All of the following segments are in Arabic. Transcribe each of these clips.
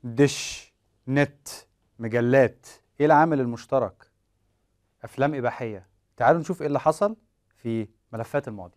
دش، نت، مجلات، ايه العامل المشترك؟ افلام اباحيه. تعالوا نشوف ايه اللي حصل في ملفات الماضي.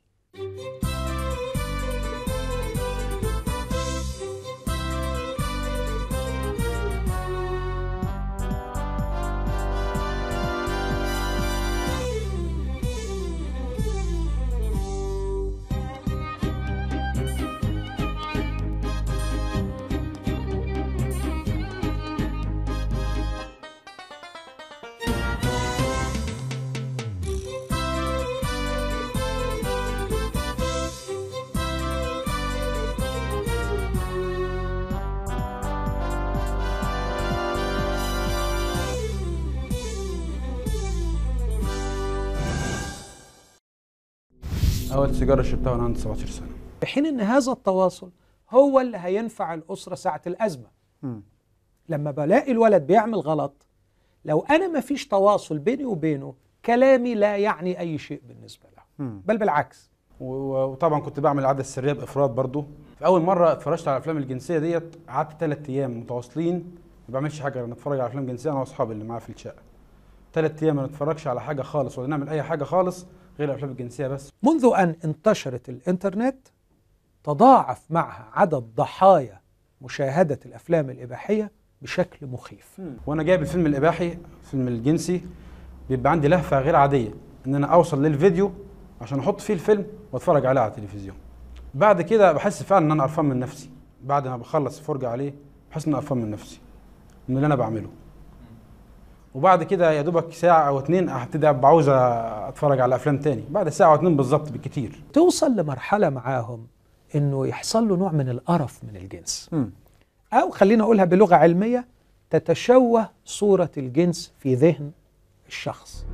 أول سيجارة شربتها وأنا عندي 17 سنة. في حين أن هذا التواصل هو اللي هينفع الأسرة ساعة الأزمة. لما بلاقي الولد بيعمل غلط، لو أنا ما فيش تواصل بيني وبينه، كلامي لا يعني أي شيء بالنسبة له، بل بالعكس. وطبعا كنت بعمل العادة السرية بإفراط برضو. في أول مرة اتفرجت على الأفلام الجنسية ديت قعدت 3 أيام متواصلين ما بعملش حاجة غير نتفرج على أفلام جنسية أنا وأصحابي اللي معايا في الشقة. 3 أيام ما نتفرجش على حاجة خالص ولا نعمل أي حاجة خالص غير الأفلام الجنسية بس. منذ أن انتشرت الإنترنت تضاعف معها عدد ضحايا مشاهدة الأفلام الإباحية بشكل مخيف. وأنا جايب الفيلم الإباحي، الفيلم الجنسي، بيبقى عندي لهفة غير عادية إن أنا أوصل للفيديو عشان أحط فيه الفيلم وأتفرج عليه على التلفزيون. بعد كده بحس فعلا إن أنا قرفان من نفسي. بعد ما بخلص الفرجة عليه بحس إن أنا قرفان من نفسي من اللي أنا بعمله. وبعد كده يا دوبك ساعة أو 2 هبتدي أبقى عاوز أتفرج على أفلام تاني، بعد ساعة أو 2 بالظبط بالكتير. توصل لمرحلة معاهم إنه يحصل له نوع من القرف من الجنس. أو خلينا أقولها بلغة علمية، تتشوه صورة الجنس في ذهن الشخص.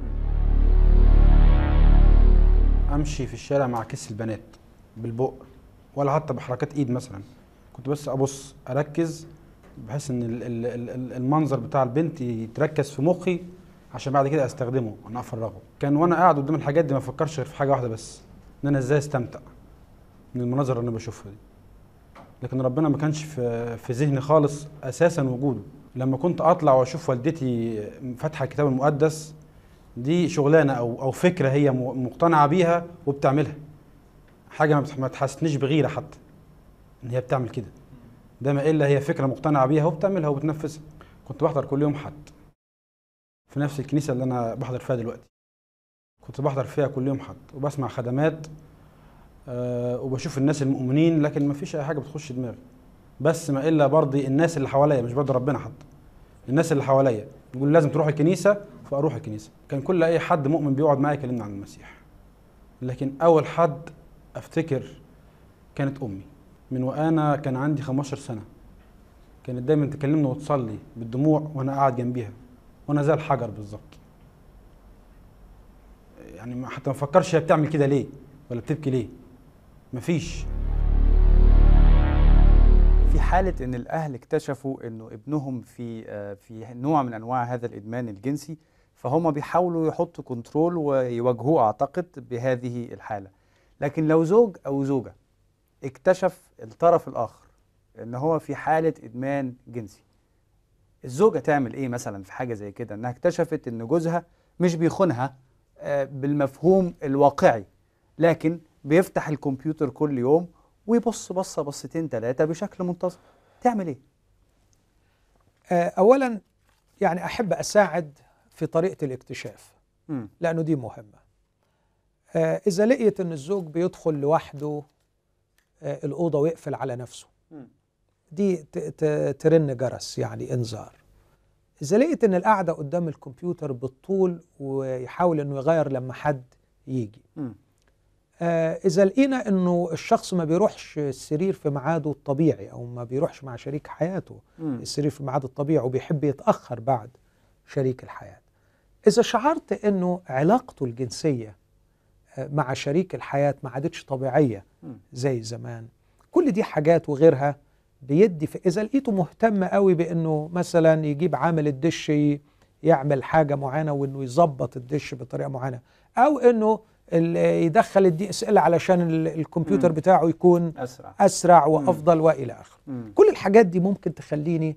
أمشي في الشارع مع كيس البنات بالبق ولا حتى بحركات إيد مثلا، كنت بس أبص أركز بحيث ان المنظر بتاع البنت يتركز في مخي عشان بعد كده استخدمه وانا افرغه. كان وانا قاعد قدام الحاجات دي ما افكرش غير في حاجه واحده بس، ان انا ازاي استمتع من المناظر اللي انا بشوفها دي. لكن ربنا ما كانش في ذهني خالص اساسا وجوده. لما كنت اطلع واشوف والدتي فاتحه الكتاب المقدس، دي شغلانه او فكره هي مقتنعه بيها وبتعملها، حاجه ما تحسسنيش بغيره حتى ان هي بتعمل كده. ده ما إلا هي فكرة مقتنعة بيها وبتعملها وبتنفذها. كنت بحضر كل يوم حد في نفس الكنيسة اللي أنا بحضر فيها دلوقتي. كنت بحضر فيها كل يوم حد وبسمع خدمات وبشوف الناس المؤمنين، لكن ما فيش أي حاجة بتخش دماغي. بس ما إلا برضي الناس اللي حواليا، مش برضي ربنا حتى. الناس اللي حواليا يقول لازم تروح الكنيسة فأروح الكنيسة. كان كل أي حد مؤمن بيقعد معايا يكلمنا عن المسيح. لكن أول حد أفتكر كانت أمي. من وأنا كان عندي 15 سنة كانت دايما تكلمني وتصلي بالدموع وأنا قاعد جنبيها وأنا زي الحجر بالظبط. يعني حتى ما فكرش هي بتعمل كده ليه ولا بتبكي ليه، مفيش. في حالة إن الأهل اكتشفوا إنه ابنهم في نوع من أنواع هذا الإدمان الجنسي، فهم بيحاولوا يحطوا كنترول ويواجهوه أعتقد بهذه الحالة. لكن لو زوج أو زوجة اكتشف الطرف الآخر إن هو في حالة إدمان جنسي، الزوجة تعمل إيه مثلا في حاجة زي كده؟ إنها اكتشفت إن جوزها مش بيخونها بالمفهوم الواقعي، لكن بيفتح الكمبيوتر كل يوم ويبص بصتين 3 بشكل منتظم، تعمل إيه؟ أولا يعني أحب أساعد في طريقة الاكتشاف، لأنه دي مهمة. إذا لقيت إن الزوج بيدخل لوحده الأوضة ويقفل على نفسه، دي ترن جرس، يعني إنذار. إذا لقيت إن القعدة قدام الكمبيوتر بالطول ويحاول إنه يغير لما حد يجي. إذا لقينا إنه الشخص ما بيروحش السرير في ميعاده الطبيعي، أو ما بيروحش مع شريك حياته السرير في ميعاده الطبيعي وبيحب يتأخر بعد شريك الحياة. إذا شعرت إنه علاقته الجنسية مع شريك الحياة ما عادتش طبيعية زي زمان، كل دي حاجات وغيرها بيدي. إذا لقيته مهتم قوي بأنه مثلا يجيب عامل الدش يعمل حاجة معينة وأنه يظبط الدش بطريقة معينة، أو أنه يدخل الDSL علشان الكمبيوتر بتاعه يكون أسرع وأفضل وإلى آخره. كل الحاجات دي ممكن تخليني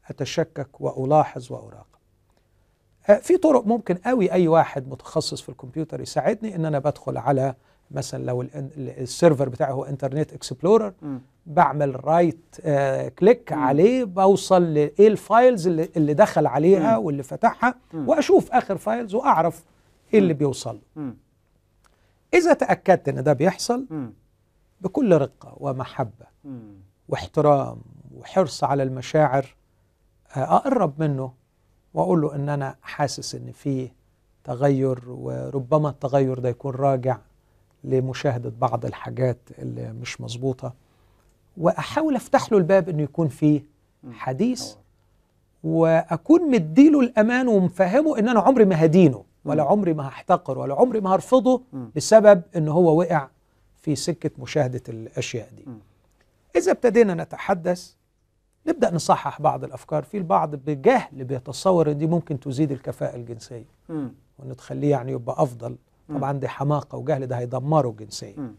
أتشكك وألاحظ وأراقب. في طرق ممكن قوي أي واحد متخصص في الكمبيوتر يساعدني، إن أنا بدخل على مثلا لو السيرفر بتاعي هو انترنت اكسبلورر، بعمل رايت كليك عليه، بوصل لإيه الفايلز اللي دخل عليها واللي فتحها، وأشوف آخر فايلز وأعرف إيه اللي بيوصل. إذا تأكدت إن ده بيحصل بكل رقة ومحبة واحترام وحرص على المشاعر، أقرب منه وأقول له إن أنا حاسس إن فيه تغير، وربما التغير ده يكون راجع لمشاهدة بعض الحاجات اللي مش مظبوطة، وأحاول أفتح له الباب إنه يكون فيه حديث، وأكون مديله الأمان ومفهمه إن أنا عمري ما هدينه ولا عمري ما هحتقر ولا عمري ما هرفضه بسبب إنه هو وقع في سكة مشاهدة الأشياء دي. إذا ابتدينا نتحدث نبدأ نصحح بعض الأفكار. في البعض بجهل بيتصور إن دي ممكن تزيد الكفاءة الجنسية وإن تخليه يعني يبقى أفضل. طبعا دي حماقة وجهل، ده هيدمره جنسيا.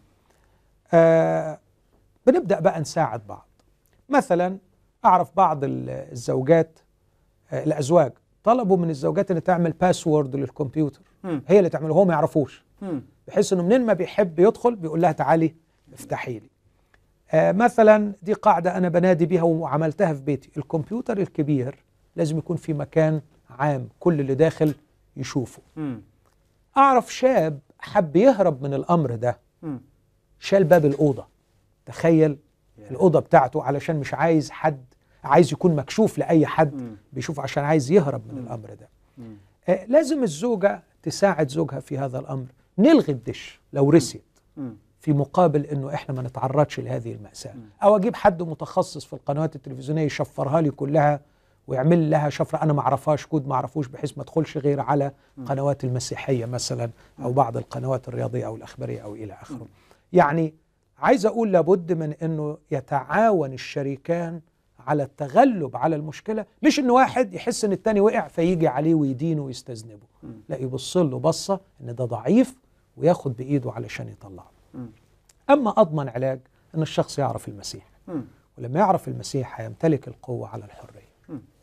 بنبدأ بقى نساعد بعض. مثلا أعرف بعض الزوجات، الأزواج طلبوا من الزوجات أن تعمل باسورد للكمبيوتر، هي اللي تعمله، هو ما يعرفوش، بحيث أنه منين ما بيحب يدخل بيقول لها تعالي افتحي لي. مثلا دي قاعدة أنا بنادي بيها وعملتها في بيتي، الكمبيوتر الكبير لازم يكون في مكان عام كل اللي داخل يشوفه. أعرف شاب حب يهرب من الأمر ده، شال باب الأوضة، تخيل، الأوضة بتاعته، علشان مش عايز حد، عايز يكون مكشوف لأي حد بيشوف، عشان عايز يهرب من الأمر ده. لازم الزوجة تساعد زوجها في هذا الأمر، نلغي الدش لو رسيت، في مقابل انه احنا ما نتعرضش لهذه المأساة. او اجيب حد متخصص في القنوات التلفزيونية يشفرها لي كلها ويعمل لها شفرة انا ما اعرفهاش، كود ما اعرفوش، بحيث ما ادخلش غير على قنوات المسيحية مثلا، او بعض القنوات الرياضية او الاخبارية او الى اخره. يعني عايز اقول لابد من انه يتعاون الشريكان على التغلب على المشكلة، مش ان واحد يحس ان التاني وقع فيجي عليه ويدينه ويستذنبه، لا، يبص له بصة ان ده ضعيف وياخد بايده علشان يطلعه. أما أضمن علاج أن الشخص يعرف المسيح، ولما يعرف المسيح هيمتلك القوة على الحرية.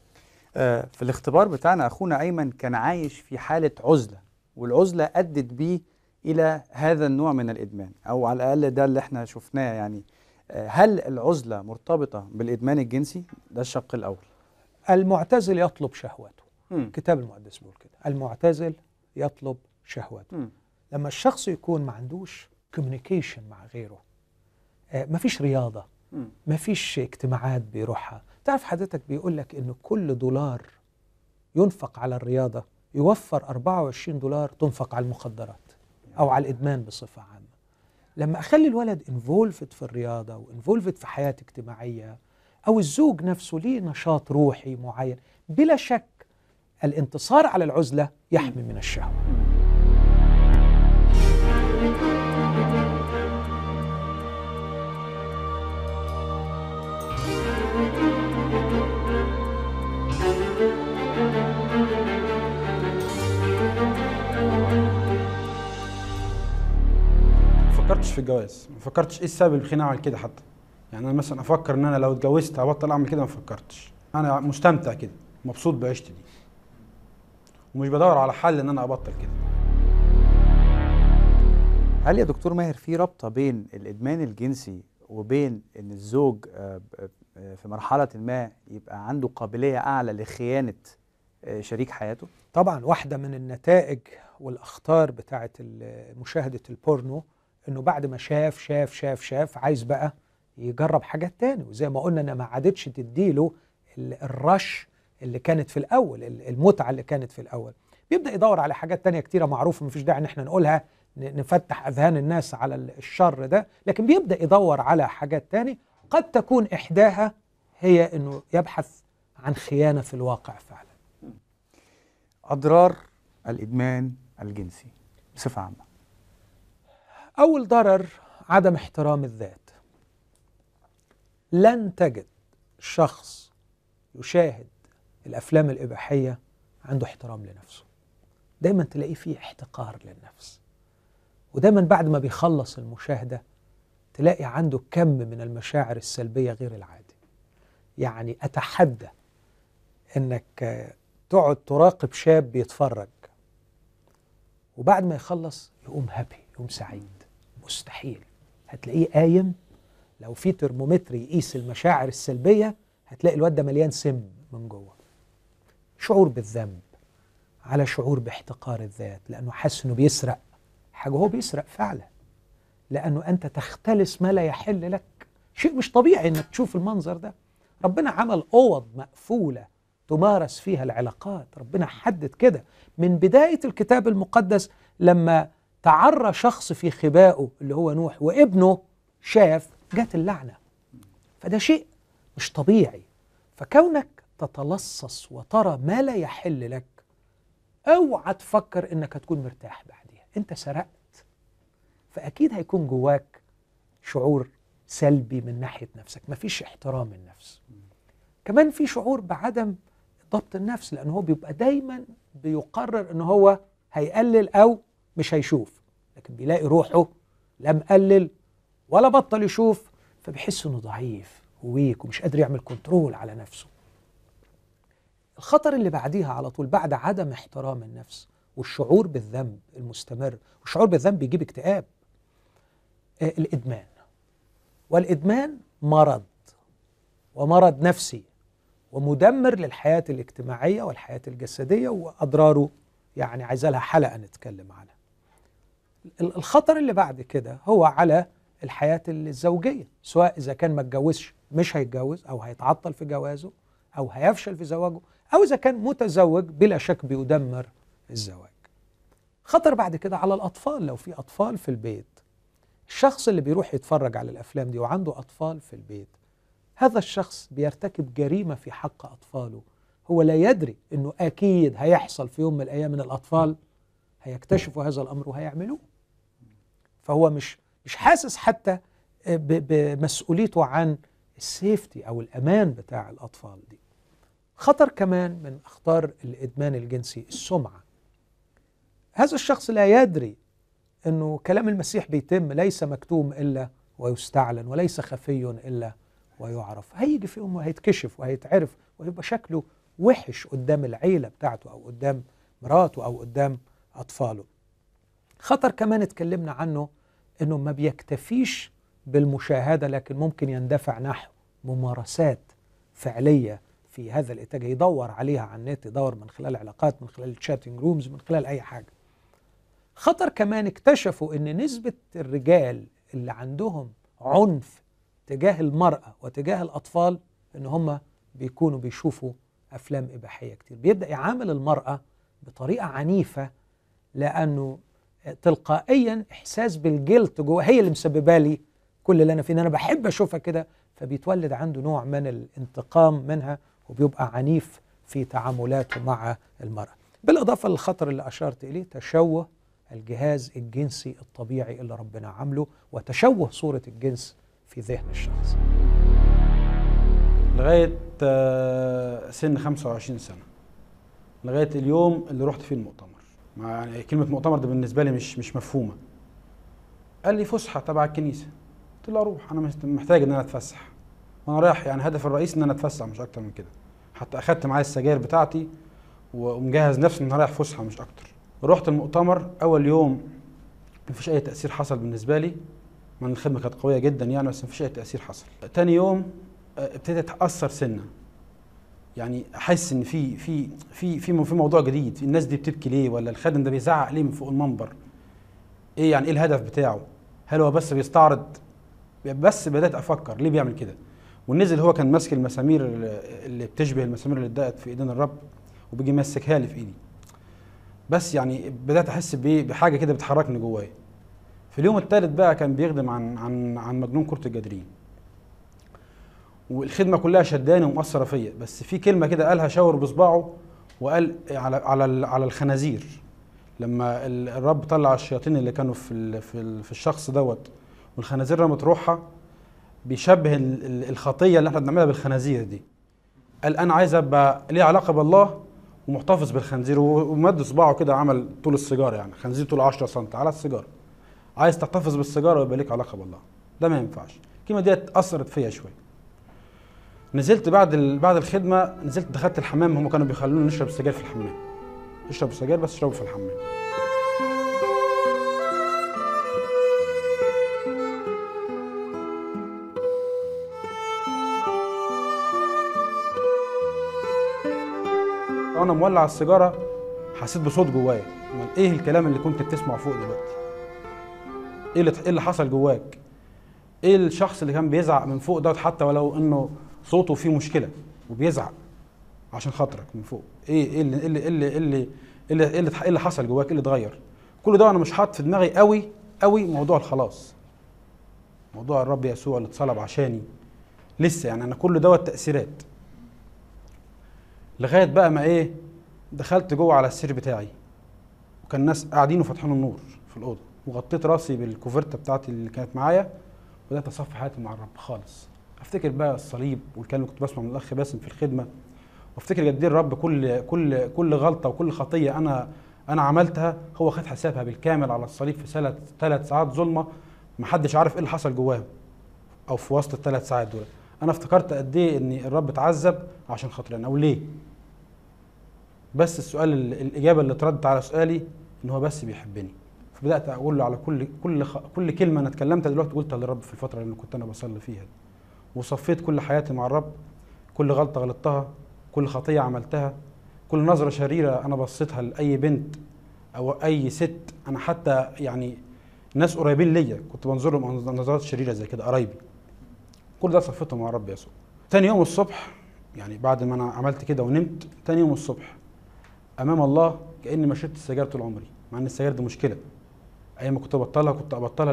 في الاختبار بتاعنا أخونا أيمن كان عايش في حالة عزلة، والعزلة أدت بيه إلى هذا النوع من الإدمان، أو على الأقل ده اللي احنا شفناه. يعني هل العزلة مرتبطة بالإدمان الجنسي؟ ده الشق الأول. المعتزل يطلب شهوته، كتاب المقدس بيقول كده، المعتزل يطلب شهوته. لما الشخص يكون ما عندوش كوميونيكيشن مع غيره، مفيش رياضة، مفيش اجتماعات بيروحها. تعرف حضرتك بيقول لك إنه كل دولار ينفق على الرياضة يوفر 24 دولار تنفق على المخدرات أو على الإدمان بصفة عامة. لما أخلي الولد انفولفد في الرياضة وانفولفد في حياة اجتماعية، أو الزوج نفسه ليه نشاط روحي معين، بلا شك الانتصار على العزلة يحمي من الشهوة. ما فكرتش في الجواز، ما فكرتش ايه السبب اللي بيخليني اعمل كده حتى. يعني انا مثلا افكر ان انا لو اتجوزت هبطل اعمل كده، ما فكرتش. انا مستمتع كده، مبسوط بعيشتي دي، ومش بدور على حل ان انا ابطل كده. هل يا دكتور ماهر في رابطة بين الإدمان الجنسي وبين إن الزوج في مرحلة ما يبقى عنده قابلية أعلى لخيانة شريك حياته؟ طبعا واحدة من النتائج والأخطار بتاعت مشاهدة البورنو إنه بعد ما شاف عايز بقى يجرب حاجات تاني، وزي ما قلنا أنا ما عادتش تديله الرش اللي كانت في الأول، المتعة اللي كانت في الأول، بيبدأ يدور على حاجات تانية كتيرة معروفة مفيش داعي إن احنا نقولها نفتح أذهان الناس على الشر ده، لكن بيبدأ يدور على حاجات تانية قد تكون إحداها هي إنه يبحث عن خيانة في الواقع فعلا. أضرار الإدمان الجنسي بصفة عامة. أول ضرر عدم احترام الذات. لن تجد شخص يشاهد الأفلام الإباحية عنده احترام لنفسه، دايما تلاقيه فيه احتقار للنفس، ودايما بعد ما بيخلص المشاهدة تلاقي عنده كم من المشاعر السلبية غير العادي. يعني أتحدى انك تقعد تراقب شاب بيتفرج وبعد ما يخلص يقوم هابي، يقوم سعيد. مستحيل. هتلاقيه قايم لو في ترمومتر يقيس المشاعر السلبية هتلاقي الواد ده مليان سم من جوه. شعور بالذنب على شعور باحتقار الذات، لأنه حاسس إنه بيسرق حاجة. هو بيسرق فعلا، لأنه أنت تختلس ما لا يحل لك. شيء مش طبيعي إنك تشوف المنظر ده. ربنا عمل أوض مقفولة تمارس فيها العلاقات. ربنا حدد كده من بداية الكتاب المقدس، لما تعرى شخص في خبائه اللي هو نوح وابنه شاف، جات اللعنة. فده شيء مش طبيعي. فكونك تتلصص وترى ما لا يحل لك، اوعى تفكر انك هتكون مرتاح بعديها. انت سرقت، فاكيد هيكون جواك شعور سلبي من ناحية نفسك. مفيش احترام النفس. كمان في شعور بعدم ضبط النفس، لأنه هو بيبقى دايما بيقرر أنه هو هيقلل أو مش هيشوف، لكن بيلاقي روحه لا مقلل ولا بطل يشوف، فبيحس أنه ضعيف وويك ومش قادر يعمل كنترول على نفسه. الخطر اللي بعديها على طول بعد عدم احترام النفس والشعور بالذنب المستمر، والشعور بالذنب بيجيب اكتئاب، الإدمان. والإدمان مرض، ومرض نفسي ومدمر للحياة الاجتماعية والحياة الجسدية، وأضراره يعني عايزة لها حلقة نتكلم عنها. الخطر اللي بعد كده هو على الحياة الزوجية، سواء إذا كان ما اتجوزش مش هيتجوز، أو هيتعطل في جوازه، أو هيفشل في زواجه، أو إذا كان متزوج بلا شك بيدمر الزواج. خطر بعد كده على الأطفال، لو في أطفال في البيت. الشخص اللي بيروح يتفرج على الأفلام دي وعنده أطفال في البيت، هذا الشخص بيرتكب جريمة في حق أطفاله. هو لا يدري أنه أكيد هيحصل في يوم من الأيام من الأطفال هيكتشفوا هذا الأمر وهيعملوه. فهو مش حاسس حتى بمسؤوليته عن السيفتي أو الأمان بتاع الأطفال دي. خطر كمان من أخطار الإدمان الجنسي السمعة. هذا الشخص لا يدري أنه كلام المسيح بيتم ليس مكتوم إلا ويستعلن، وليس خفي إلا ويعرف. هيجي في يوم وهيتكشف وهيتعرف، ويبقى شكله وحش قدام العيلة بتاعته، أو قدام مراته، أو قدام أطفاله. خطر كمان اتكلمنا عنه أنه ما بيكتفيش بالمشاهدة، لكن ممكن يندفع نحو ممارسات فعلية في هذا الاتجاه، يدور عليها على النت، يدور من خلال علاقات، من خلال الشاتنج رومز، من خلال أي حاجة. خطر كمان اكتشفوا أن نسبة الرجال اللي عندهم عنف تجاه المرأة وتجاه الأطفال أن هم بيكونوا بيشوفوا أفلام إباحية كتير. بيبدأ يعامل المرأة بطريقة عنيفة، لأنه تلقائيا إحساس بالجلد جوه، هي اللي مسببة لي كل اللي أنا فيه، أنا بحب أشوفها كده، فبيتولد عنده نوع من الانتقام منها، وبيبقى عنيف في تعاملاته مع المرأة. بالإضافة للخطر اللي أشرت إليه، تشوه الجهاز الجنسي الطبيعي اللي ربنا عامله، وتشوه صورة الجنس في ذهن الشخص. لغاية سن 25 سنة، لغاية اليوم اللي رحت فيه المؤتمر. يعني كلمة مؤتمر ده بالنسبة لي مش مفهومة. قال لي فسحة تبع الكنيسة. قلت له أروح، أنا محتاج إن أنا أتفسح، وأنا رايح يعني هدف الرئيسي إن أنا أتفسح مش أكتر من كده. حتى أخدت معايا السجاير بتاعتي ومجهز نفسي إن أنا رايح فسحة مش أكتر. رحت المؤتمر. أول يوم مفيش أي تأثير حصل بالنسبة لي، من الخدمة كانت قوية جدا يعني، بس مفيش أي تأثير حصل. تاني يوم ابتديت أتأثر سنة، يعني أحس إن في موضوع جديد. الناس دي بتبكي ليه؟ ولا الخادم ده بيزعق ليه من فوق المنبر؟ إيه يعني؟ إيه الهدف بتاعه؟ هل هو بس بيستعرض؟ بس بدأت أفكر ليه بيعمل كده. ونزل هو كان ماسك المسامير اللي بتشبه المسامير اللي اتدقت في إيدين الرب، وبيجي ماسكها لي في إيدي. بس يعني بدأت أحس بحاجة كده بتحركني جوايا. في اليوم الثالث بقى كان بيخدم عن مجنون كرة الجدرين، والخدمة كلها شداني ومؤثرة فيا. بس في كلمة كده قالها، شاور بصباعه وقال على الخنازير. لما الرب طلع الشياطين اللي كانوا في الشخص دوت، والخنازير رمت روحها، بيشبه الخطية اللي احنا بنعملها بالخنازير دي. قال أنا عايز أبقى ليه علاقة بالله ومحتفظ بالخنزير، ومد صباعه كده عمل طول السيجارة، يعني خنزير طول 10 سم على السيجارة. عايز تحتفظ بالسيجارة ويبقى ليك علاقة بالله، ده ما ينفعش. الكلمة دي أثرت فيا شوية. نزلت بعد الخدمه، نزلت دخلت الحمام، هم كانوا بيخلونا نشرب السجاير في الحمام. اشربوا سجاير بس اشربوا في الحمام. وانا مولع السيجاره حسيت بصوت جوايا. ايه الكلام اللي كنت بتسمعه فوق دلوقتي؟ ايه اللي حصل جواك؟ ايه الشخص اللي كان بيزعق من فوق دوت حتى ولو انه صوته فيه مشكله وبيزعق عشان خاطرك من فوق؟ ايه اللي حصل جواك؟ ايه اللي اتغير؟ كل ده انا مش حاطط في دماغي قوي موضوع الخلاص، موضوع الرب يسوع اللي اتصلب عشاني لسه. يعني انا كل دوت تاثيرات لغايه بقى ما ايه، دخلت جوه على السرير بتاعي وكان الناس قاعدين وفاتحين النور في الاوضه، وغطيت راسي بالكوفرته بتاعتي اللي كانت معايا، وبدات اصفي حياتي مع الرب خالص. افتكر بقى الصليب والكلام اللي كنت بسمعه من الاخ باسم في الخدمه، وافتكر قد ايه الرب كل غلطه وكل خطيه انا عملتها هو خد حسابها بالكامل على الصليب في 3 ساعات ظلمه، محدش عارف ايه اللي حصل جواهم او في وسط ال3 ساعات دول. انا افتكرت قد ايه ان الرب اتعذب عشان خاطري انا، او ليه؟ بس السؤال الاجابه اللي اتردت على سؤالي ان هو بس بيحبني. فبدات اقول له على كل كلمه انا اتكلمتها دلوقتي قلتها للرب في الفتره اللي كنت انا بصلي فيها، وصفيت كل حياتي مع الرب، كل غلطه غلطتها، كل خطيه عملتها، كل نظره شريره انا بصيتها لاي بنت او اي ست. انا حتى يعني ناس قريبين ليا كنت بنظر لهم نظرات شريره زي كده، قرايبي، كل ده صفيته مع الرب يسوع. تاني يوم الصبح، يعني بعد ما انا عملت كده ونمت، تاني يوم الصبح امام الله كاني ما شربت السجاير طول عمري، مع ان السجاير دي مشكله. ايام ما كنت ابطلها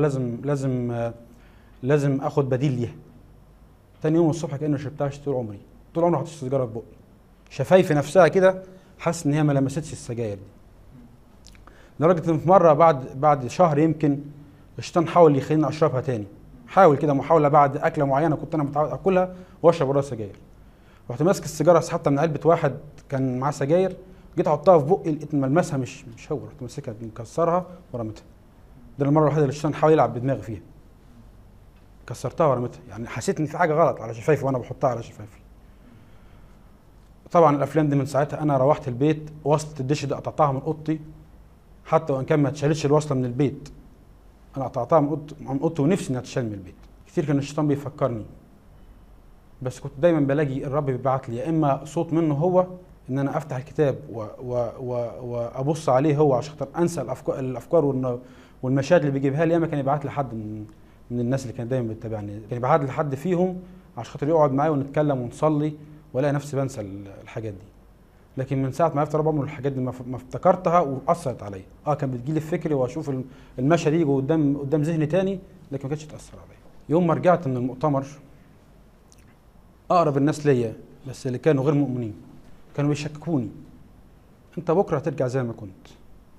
لازم اخد بديل ليها. تاني يوم الصبح كاني ما شربتهاش طول عمري ما حطيتش سيجاره في بقي. شفايفي نفسها كده حاسس ان هي ما لمستش السجاير دي، لدرجه ان في مره بعد شهر يمكن الشيطان حاول يخليني اشربها تاني. حاول كده محاوله بعد اكله معينه كنت انا متعود اكلها واشرب وراها سجاير. رحت ماسك السيجاره سحبتها من علبه واحد كان معاه سجاير، جيت احطها في بقي لقيت ملمسها مش هو، رحت ماسكها مكسرها ورميتها. ده المره الوحيده اللي الشيطان حاول يلعب بدماغي فيها. كسرتها ورميتها، يعني حسيت ان في حاجه غلط على شفايفي وانا بحطها على شفايفي. طبعا الافلام دي من ساعتها انا روحت البيت، وصلة الدش دي قطعتها من اوضتي، حتى وان كان ما اتشالتش الوصله من البيت، انا قطعتها من اوضتي ونفسي انها تشال من البيت. كتير كان الشيطان بيفكرني، بس كنت دايما بلاقي الرب بيبعت لي يا اما صوت منه هو ان انا افتح الكتاب وابص عليه هو عشان خاطر انسى الافكار والمشاهد اللي بيجيبها لي، يا اما كان يبعت لي حد من الناس اللي كانت دايما بتتابعني، كان يبعت لي حد فيهم عشان خاطر يقعد معايا ونتكلم ونصلي، والاقي نفسي بنسى الحاجات دي. لكن من ساعه ما عرفت الرب عمره الحاجات دي ما افتكرتها واثرت عليا. كان بتجيلي في فكري واشوف المشهد يجي قدام ذهني تاني، لكن ما كانتش تاثر عليا. يوم ما رجعت من المؤتمر، اقرب الناس ليا بس اللي كانوا غير مؤمنين كانوا بيشككوني، انت بكره هترجع زي ما كنت.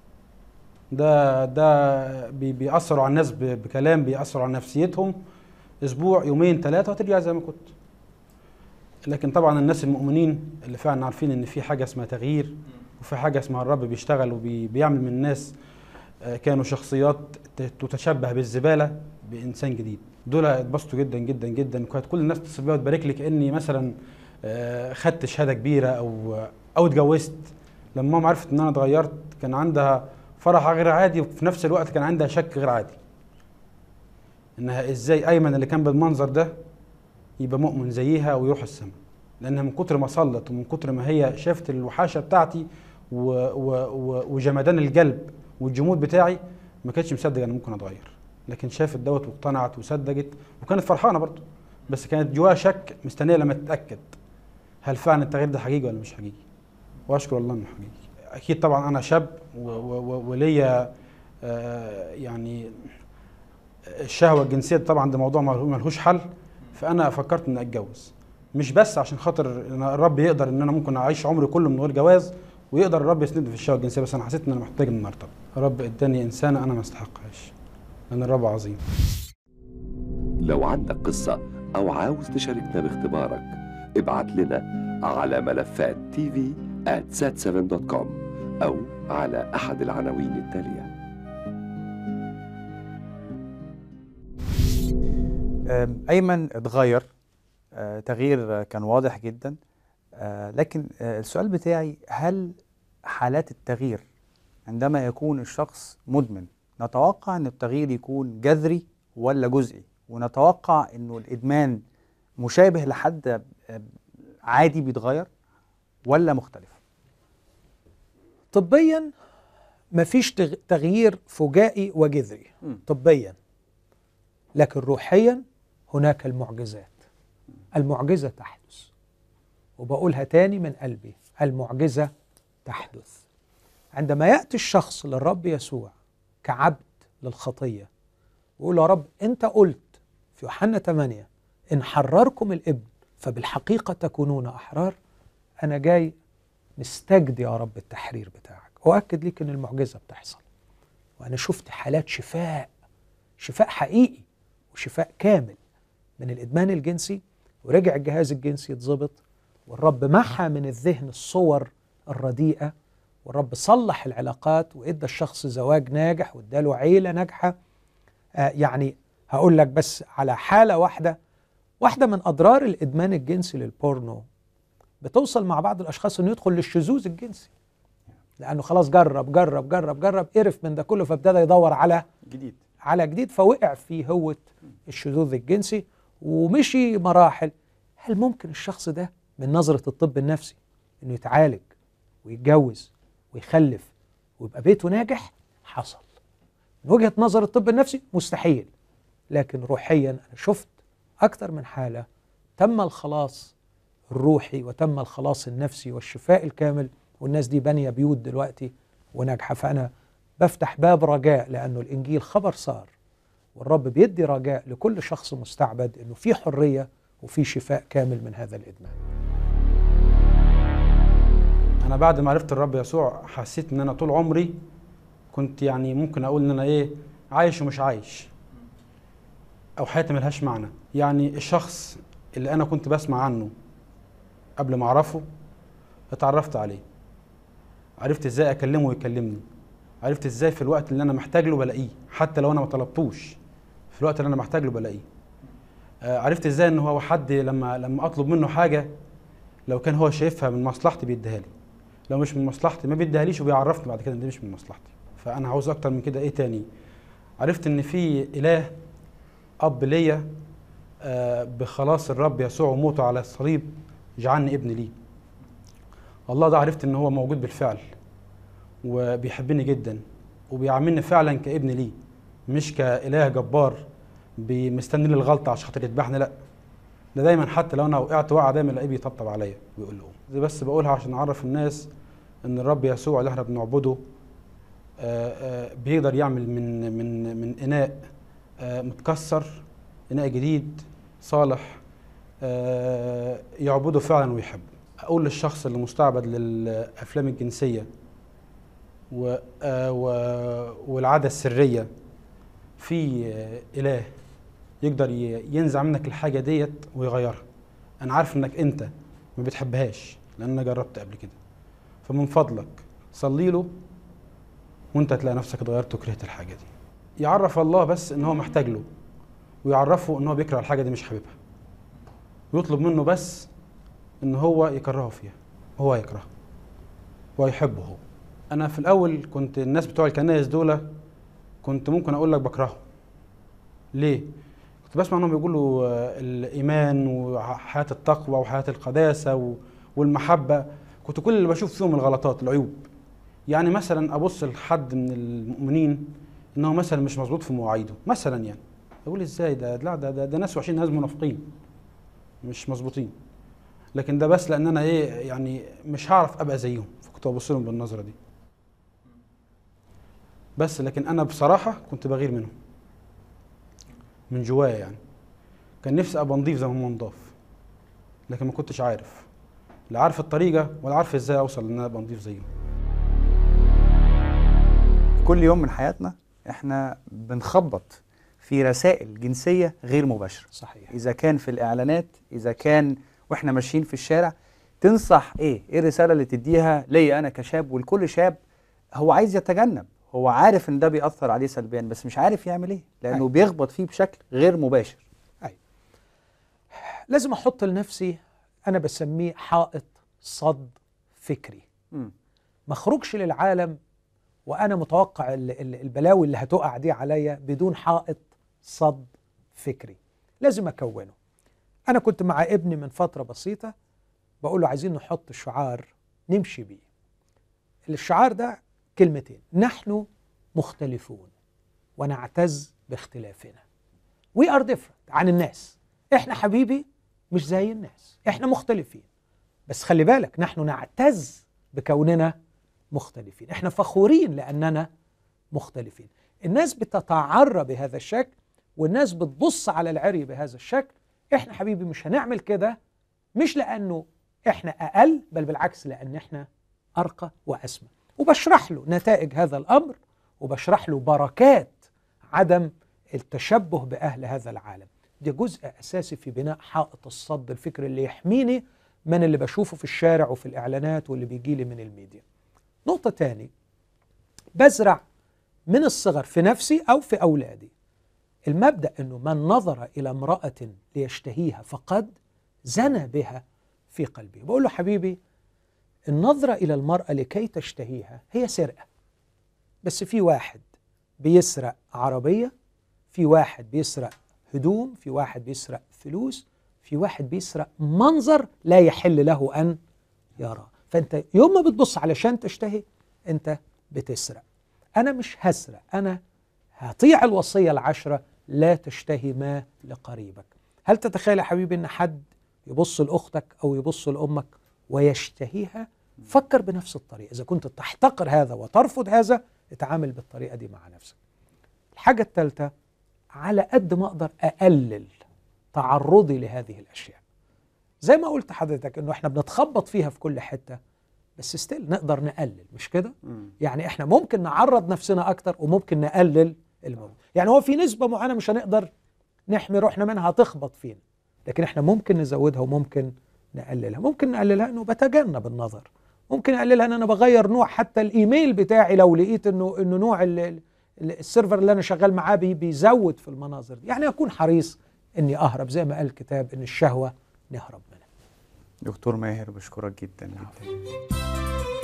ده بيأثروا على الناس بكلام، بيأثروا على نفسيتهم، اسبوع يومين 3 هترجع زي ما كنت. لكن طبعا الناس المؤمنين اللي فعلا عارفين ان في حاجه اسمها تغيير، وفي حاجه اسمها الرب بيشتغل وبيعمل من الناس كانوا شخصيات تتشبه بالزباله بانسان جديد، دول اتبسطوا جدا جدا جدا. وكانت كل الناس تتصل بيا وتبارك لي كاني مثلا خدت شهاده كبيره او اتجوزت. لما ماما عرفت ان انا اتغيرت كان عندها فرح غير عادي، وفي نفس الوقت كان عندها شك غير عادي، انها ازاي ايمن اللي كان بالمنظر ده يبقى مؤمن زيها ويروح السماء. لانها من كتر ما صلت ومن كتر ما هي شافت الوحاشه بتاعتي وجمدان القلب والجمود بتاعي، ما كانتش مصدقه ان ممكن اتغير. لكن شافت دوت واقتنعت وصدقت وكانت فرحانه برضه، بس كانت جواها شك مستنيه لما تتاكد هل فعلا التغيير ده حقيقي ولا مش حقيقي. واشكر الله انه حقيقي. اكيد طبعا انا شاب وليا يعني الشهوه الجنسيه طبعا ده موضوع ملهوش حل. فانا فكرت اني اتجوز، مش بس عشان خاطر ان الرب يقدر ان انا ممكن اعيش عمري كله من غير جواز، ويقدر الرب يسندني في الشهوه الجنسيه، بس انا حسيت ان انا محتاج ان ارتبط. الرب اداني انسانه انا ما استحقهاش، لان الرب عظيم. لو عندك قصه او عاوز تشاركنا باختبارك، ابعت لنا على ملفات tv@sat7.com او على احد العناوين التاليه. أيمن اتغير تغيير كان واضح جدا. لكن السؤال بتاعي، هل حالات التغيير عندما يكون الشخص مدمن نتوقع أن التغيير يكون جذري ولا جزئي؟ ونتوقع أنه الإدمان مشابه لحد عادي بيتغير ولا مختلف؟ طبيا مفيش تغيير فجائي وجذري طبيا، لكن روحيا هناك المعجزات. المعجزة تحدث، وبقولها تاني من قلبي، المعجزة تحدث عندما يأتي الشخص للرب يسوع كعبد للخطية ويقول يا رب أنت قلت في يوحنا 8 إن حرركم الابن فبالحقيقة تكونون أحرار. أنا جاي مستجد يا رب التحرير بتاعك. أؤكد ليك إن المعجزة بتحصل، وأنا شفت حالات شفاء حقيقي وشفاء كامل من الإدمان الجنسي، ورجع الجهاز الجنسي يتظبط، والرب محى من الذهن الصور الرديئة، والرب صلح العلاقات وإدى الشخص زواج ناجح وإداله عيلة ناجحة. يعني هقول لك بس على حالة واحدة من أضرار الإدمان الجنسي للبورنو، بتوصل مع بعض الأشخاص إنه يدخل للشذوذ الجنسي، لأنه خلاص جرب قرف من ده كله، فابتدى يدور على جديد فوقع في هوة الشذوذ الجنسي ومشي مراحل. هل ممكن الشخص ده من نظرة الطب النفسي إنه يتعالج ويتجوز ويخلف ويبقى بيته ناجح؟ حصل. من وجهة نظر الطب النفسي مستحيل، لكن روحيا أنا شفت أكثر من حالة تم الخلاص الروحي وتم الخلاص النفسي والشفاء الكامل، والناس دي بانية بيوت دلوقتي وناجحة. فأنا بفتح باب رجاء، لأنه الإنجيل خبر صار، والرب بيدي رجاء لكل شخص مستعبد إنه في حرية وفي شفاء كامل من هذا الإدمان. أنا بعد ما عرفت الرب يسوع حسيت إن أنا طول عمري كنت يعني ممكن أقول إن أنا عايش ومش عايش، أو حياتي ملهاش معنى. يعني الشخص اللي أنا كنت بسمع عنه قبل ما أعرفه اتعرفت عليه، عرفت إزاي أكلمه ويكلمني، عرفت إزاي في الوقت اللي أنا محتاج له بلاقيه، حتى لو أنا ما طلبتوش في الوقت اللي أنا محتاج له بلاقيه. عرفت إزاي إن هو حد لما أطلب منه حاجة لو كان هو شايفها من مصلحتي بيديها لي، لو مش من مصلحتي ما بيديهاليش، وبيعرفني بعد كده إن دي مش من مصلحتي. فأنا عاوز أكتر من كده. إيه تاني؟ عرفت إن في إله أب ليا بخلاص الرب يسوع وموته على الصليب جعلني ابن ليه. الله ده عرفت إن هو موجود بالفعل وبيحبني جدا وبيعاملني فعلا كابن ليه، مش كإله جبار مستني لي الغلطة عشان خاطر يذبحني. لا، ده دايما حتى لو انا وقعت وقعه دايما الاقيه بيطبطب عليا ويقول لهم. دي بس بقولها عشان اعرف الناس ان الرب يسوع اللي احنا بنعبده بيقدر يعمل من اناء متكسر اناء جديد صالح يعبده فعلا ويحبه. اقول للشخص اللي مستعبد للافلام الجنسيه والعاده السريه، في اله يقدر ينزع منك الحاجه ديت ويغيرها. انا عارف انك انت ما بتحبهاش لان انا جربت قبل كده، فمن فضلك صلي له وانت هتلاقي نفسك اتغيرت وكرهت الحاجه دي. يعرف الله بس ان هو محتاج له، ويعرفه ان هو بيكره الحاجه دي مش حاببها، ويطلب منه بس ان هو يكرهه فيها، هو يكرهها ويحبه هو. انا في الاول كنت الناس بتوع الكنائس دول كنت ممكن اقول لك بكرههم. ليه؟ كنت بسمع انهم بيقولوا الايمان وحياه التقوى وحياه القداسه والمحبه، كنت كل اللي بشوف فيهم الغلطات العيوب. يعني مثلا ابص لحد من المؤمنين انه مثلا مش مظبوط في مواعيده مثلا، يعني اقول ازاي ده؟ لا ده ناس وحشين، ناس منافقين مش مظبوطين، لكن ده بس لان انا يعني مش هعرف ابقى زيهم، فكنت ببص لهم بالنظره دي بس. لكن انا بصراحه كنت بغير منهم من جوايا، يعني كان نفسي ابقى نضيف زي ما هم نضاف، لكن ما كنتش عارف، لا عارف الطريقه ولا عارف ازاي اوصل ان انا ابقى نضيف زيهم. كل يوم من حياتنا احنا بنخبط في رسائل جنسيه غير مباشره. صحيح. اذا كان في الاعلانات، اذا كان واحنا ماشيين في الشارع، تنصح ايه الرساله اللي تديها ليا انا كشاب ولكل شاب هو عايز يتجنب؟ هو عارف ان ده بيأثر عليه سلبيا بس مش عارف يعمل ايه، لانه بيخبط فيه بشكل غير مباشر. لازم احط لنفسي، انا بسميه حائط صد فكري. ما اخرجش للعالم وانا متوقع البلاوي اللي هتقع دي عليا بدون حائط صد فكري. لازم اكونه. انا كنت مع ابني من فترة بسيطة بقول له عايزين نحط شعار نمشي بيه. الشعار ده كلمتين: نحن مختلفون ونعتز باختلافنا. We are different عن الناس. احنا حبيبي مش زي الناس، احنا مختلفين، بس خلي بالك نحن نعتز بكوننا مختلفين. احنا فخورين لأننا مختلفين. الناس بتتعرى بهذا الشكل والناس بتبص على العري بهذا الشكل. احنا حبيبي مش هنعمل كده، مش لأنه احنا أقل، بل بالعكس لأن احنا أرقى وأسمى. وبشرح له نتائج هذا الأمر، وبشرح له بركات عدم التشبه بأهل هذا العالم. ده جزء أساسي في بناء حائط الصد الفكري اللي يحميني من اللي بشوفه في الشارع وفي الإعلانات واللي بيجيلي من الميديا. نقطة تاني، بزرع من الصغر في نفسي أو في أولادي المبدأ أنه من نظر إلى امرأة ليشتهيها فقد زنى بها في قلبه. بقول له حبيبي، النظرة إلى المرأة لكي تشتهيها هي سرقة، بس في واحد بيسرق عربية، في واحد بيسرق هدوم، في واحد بيسرق فلوس، في واحد بيسرق منظر لا يحل له أن يرى. فأنت يوم ما بتبص علشان تشتهي أنت بتسرق. أنا مش هسرق، أنا هطيع الوصية العشرة: لا تشتهي ما لقريبك. هل تتخيل يا حبيبي أن حد يبص لأختك أو يبص لأمك ويشتهيها؟ فكر بنفس الطريقة. إذا كنت تحتقر هذا وترفض هذا، اتعامل بالطريقة دي مع نفسك. الحاجة الثالثة، على قد ما أقدر أقلل تعرضي لهذه الأشياء. زي ما قلت حضرتك أنه إحنا بنتخبط فيها في كل حتة، بس ستيل نقدر نقلل، مش كده؟ يعني إحنا ممكن نعرض نفسنا أكتر وممكن نقلل الموضوع. يعني هو في نسبة معينة مش هنقدر نحمي روحنا منها تخبط فينا، لكن إحنا ممكن نزودها وممكن نقللها. ممكن نقللها أنه بتجنب النظر، ممكن أقللها أن أنا بغير نوع حتى الإيميل بتاعي لو لقيت أنه نوع السيرفر اللي أنا شغال معاه بيزود في المناظر دي. يعني أكون حريص أني أهرب، زي ما قال الكتاب إن الشهوة نهرب منها. دكتور ماهر، بشكرك جدا.